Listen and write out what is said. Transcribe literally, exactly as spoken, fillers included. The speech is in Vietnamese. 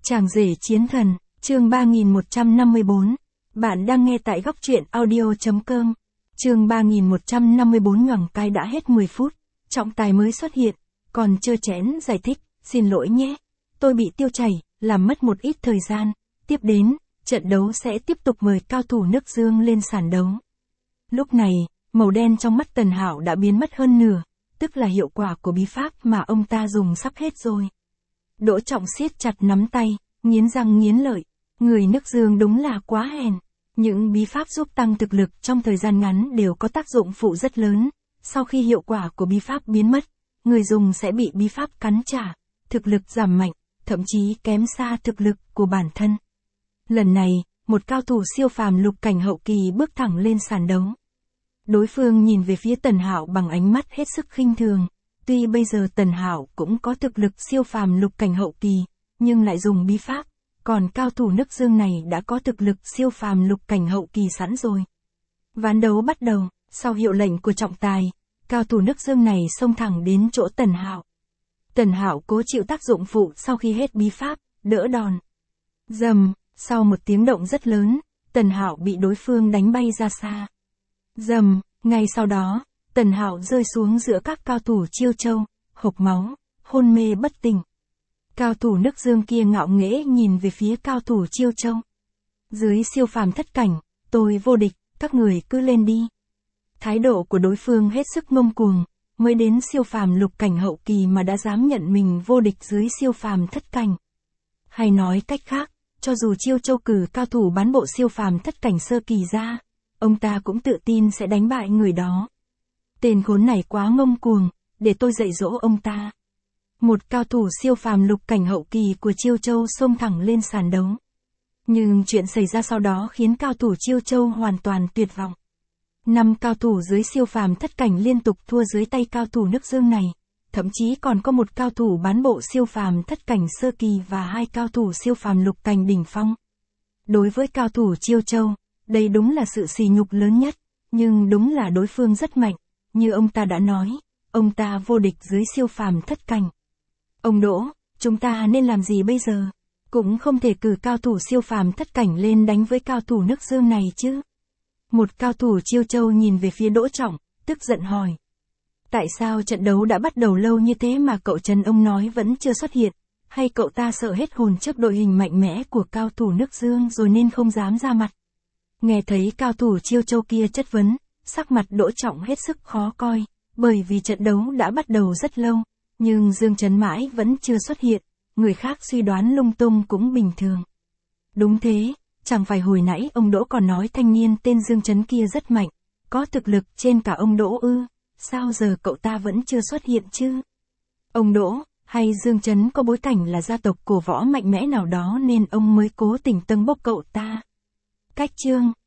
Chàng rể chiến thần, chương ba nghìn một trăm năm mươi bốn. Bạn đang nghe tại góc truyện audio chấm com. Chương ba nghìn một trăm năm mươi bốn ngoằng cái đã hết mười phút, trọng tài mới xuất hiện, còn chơ chén giải thích, xin lỗi nhé, tôi bị tiêu chảy, làm mất một ít thời gian, tiếp đến, trận đấu sẽ tiếp tục mời cao thủ nước Dương lên sàn đấu. Lúc này, màu đen trong mắt Tần Hạo đã biến mất hơn nửa, tức là hiệu quả của bí pháp mà ông ta dùng sắp hết rồi. Đỗ Trọng siết chặt nắm tay, nghiến răng nghiến lợi, người nước Dương đúng là quá hèn. Những bí pháp giúp tăng thực lực trong thời gian ngắn đều có tác dụng phụ rất lớn, sau khi hiệu quả của bí pháp biến mất, người dùng sẽ bị bí pháp cắn trả, thực lực giảm mạnh, thậm chí kém xa thực lực của bản thân. Lần này, một cao thủ siêu phàm lục cảnh hậu kỳ bước thẳng lên sàn đấu. Đối phương nhìn về phía Tần Hạo bằng ánh mắt hết sức khinh thường, tuy bây giờ Tần Hạo cũng có thực lực siêu phàm lục cảnh hậu kỳ, nhưng lại dùng bí pháp, còn cao thủ nước Dương này đã có thực lực siêu phàm lục cảnh hậu kỳ sẵn rồi. Ván đấu bắt đầu, sau hiệu lệnh của trọng tài, cao thủ nước Dương này xông thẳng đến chỗ Tần Hạo. Tần Hạo cố chịu tác dụng phụ sau khi hết bí pháp, đỡ đòn. Rầm, sau một tiếng động rất lớn, Tần Hạo bị đối phương đánh bay ra xa. Rầm, ngay sau đó, Tần Hạo rơi xuống giữa các cao thủ Chiêu Châu, hộc máu, hôn mê bất tỉnh. Cao thủ nước Dương kia ngạo nghễ nhìn về phía cao thủ Chiêu Châu. Dưới siêu phàm thất cảnh, tôi vô địch, các người cứ lên đi. Thái độ của đối phương hết sức ngông cuồng, mới đến siêu phàm lục cảnh hậu kỳ mà đã dám nhận mình vô địch dưới siêu phàm thất cảnh. Hay nói cách khác, cho dù Chiêu Châu cử cao thủ bán bộ siêu phàm thất cảnh sơ kỳ ra, ông ta cũng tự tin sẽ đánh bại người đó. Tên khốn này quá ngông cuồng, để tôi dạy dỗ ông ta. Một cao thủ siêu phàm lục cảnh hậu kỳ của Chiêu Châu xông thẳng lên sàn đấu. Nhưng chuyện xảy ra sau đó khiến cao thủ Chiêu Châu hoàn toàn tuyệt vọng. Năm cao thủ dưới siêu phàm thất cảnh liên tục thua dưới tay cao thủ nước Dương này, thậm chí còn có một cao thủ bán bộ siêu phàm thất cảnh sơ kỳ và hai cao thủ siêu phàm lục cảnh đỉnh phong. Đối với cao thủ Chiêu Châu, đây đúng là sự sỉ nhục lớn nhất, nhưng đúng là đối phương rất mạnh, như ông ta đã nói, ông ta vô địch dưới siêu phàm thất cảnh. Ông Đỗ, chúng ta nên làm gì bây giờ? Cũng không thể cử cao thủ siêu phàm thất cảnh lên đánh với cao thủ nước Dương này chứ. Một cao thủ Chiêu Châu nhìn về phía Đỗ Trọng, tức giận hỏi. Tại sao trận đấu đã bắt đầu lâu như thế mà cậu Trần ông nói vẫn chưa xuất hiện? Hay cậu ta sợ hết hồn trước đội hình mạnh mẽ của cao thủ nước Dương rồi nên không dám ra mặt? Nghe thấy cao thủ Chiêu Châu kia chất vấn, sắc mặt Đỗ Trọng hết sức khó coi, bởi vì trận đấu đã bắt đầu rất lâu, nhưng Dương Chấn mãi vẫn chưa xuất hiện, người khác suy đoán lung tung cũng bình thường. Đúng thế, chẳng phải hồi nãy ông Đỗ còn nói thanh niên tên Dương Chấn kia rất mạnh, có thực lực trên cả ông Đỗ ư, sao giờ cậu ta vẫn chưa xuất hiện chứ? Ông Đỗ, hay Dương Chấn có bối cảnh là gia tộc cổ võ mạnh mẽ nào đó nên ông mới cố tình tâng bốc cậu ta? Cách chương